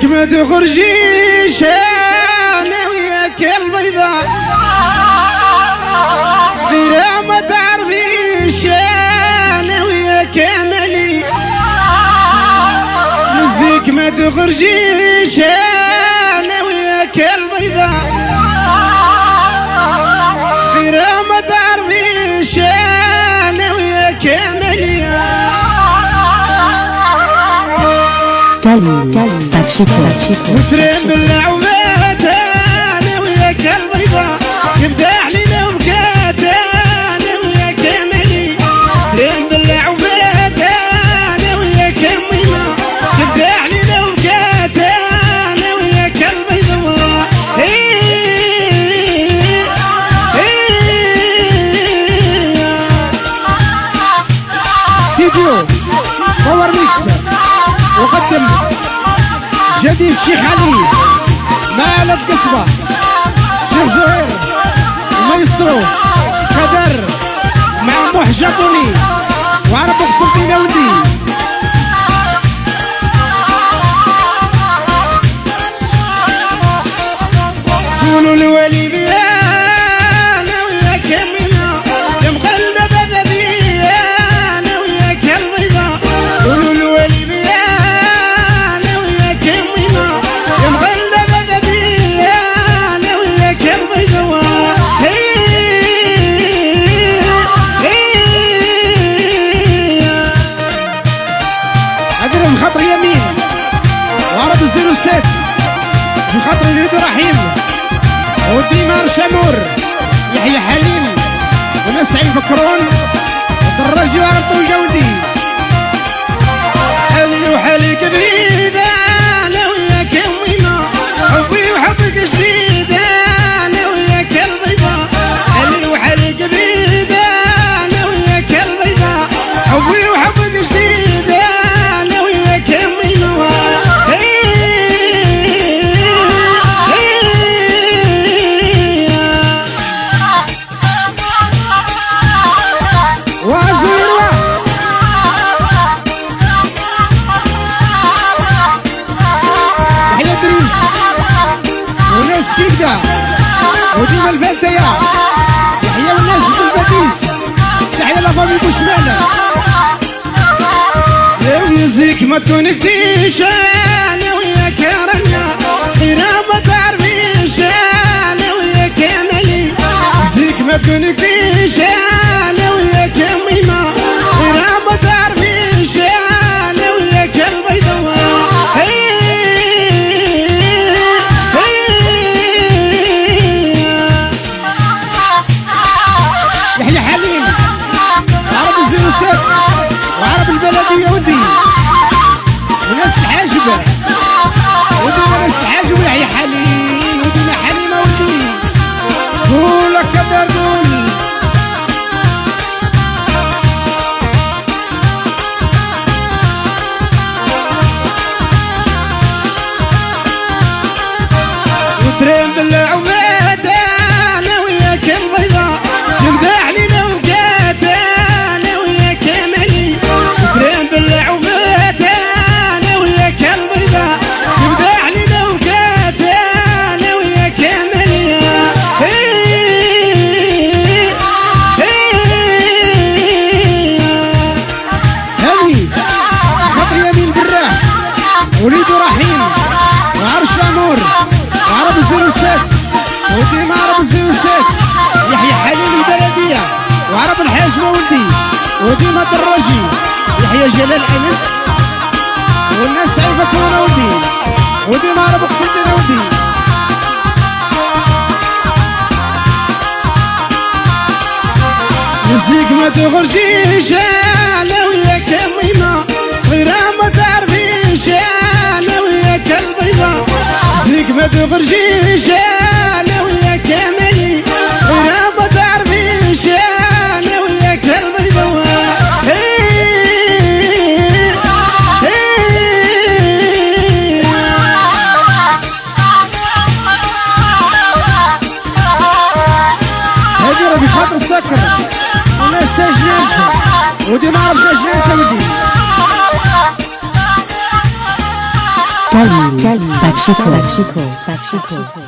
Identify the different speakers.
Speaker 1: زيك ما تخرجيش انا وياك البيضاء صغيرة ما تعرفيش انا وياك املي زيك ما تخرجيش انا وياك البيضاء صغيرة ما تعرفيش انا وياك املي
Speaker 2: وترين
Speaker 1: بالعوات انا وياك البيضاء يبدا علينا وبكات انا وياك املي ترين بالعوات انا وياك اميمه يبدا علينا وبكات انا وياك البيضاء
Speaker 2: استديو باور ميكس وقدم جديد شيخ علي مالك قصبة شيخ زهير المايسترو قدر مع محجبوني وعرب قصبتي ولدي
Speaker 1: قولوا الوليد انا وياك امينه يا مقلبه ذبيه انا وياك البيضاء قولوا الوليد انا وياك امينه يا مقلبه ذبيه انا وياك البيضاء
Speaker 2: أدري خطر يمين وعرب الزيرو سيت بخطر اليد رحيم وديمار شامور يحيى حليم وناس يفكرون الدراجي وعرب طول جودي
Speaker 1: حالي وحالك بعيد انا وياك امينه حبي وحبك جديد انا وياك البيضاء حالي وحالك بعيد انا وياك البيضاء حبي وحبك جديد انا وياك امينه
Speaker 2: وعزيرة يحيى دريس وناس كيكدا وديما الفلتية يحيى وناس بالبديس تحية لفامي بوشمانة
Speaker 1: يا زيك ما تكون كديش انا وياك رنا صغيرة ما تعرفيش انا وياك املي زيك ما تكون كديش انا وياك اميمه صغيرة ما تعرفيش انا وياك البيضاء
Speaker 2: يحيى حليم عرب الزيرو سيت وعرب البلدية ودي وناس الحاجبة ودي ناس الحاجبة ويحيى حليم ودينا حليمة ودي قولك كبر قول
Speaker 1: وترين بالعباد انا وياك البيضاء يبدا علينا وبكات انا وياك املي وترين بالعباد انا وياك البيضاء يبدا علينا وبكات انا وياك املي
Speaker 2: هذه خطر يمين براح وليد رحيم وعرش امور وعرب الزيرو سيت وديما عرب الزيرو سيت يحيى حليم البلدية وعرب الحاجبة ولدي وديما الدراجي يحيى جلال انس والناس يفكرون ولدي وديما عرب قصيدنا ولدي
Speaker 1: زيك ما تخرجيش انا وياك اميمه صغيرة ما تعرفيش انا وياك البيضاء زيك ما تخرجيش انا وياك املي صغيرة ما تعرفيش انا وياك البيضاء
Speaker 2: هذه ربي خاطر السكر وناس تاجنانتها ودي ما عرف تاجنانتها ودي
Speaker 3: Bakshiko.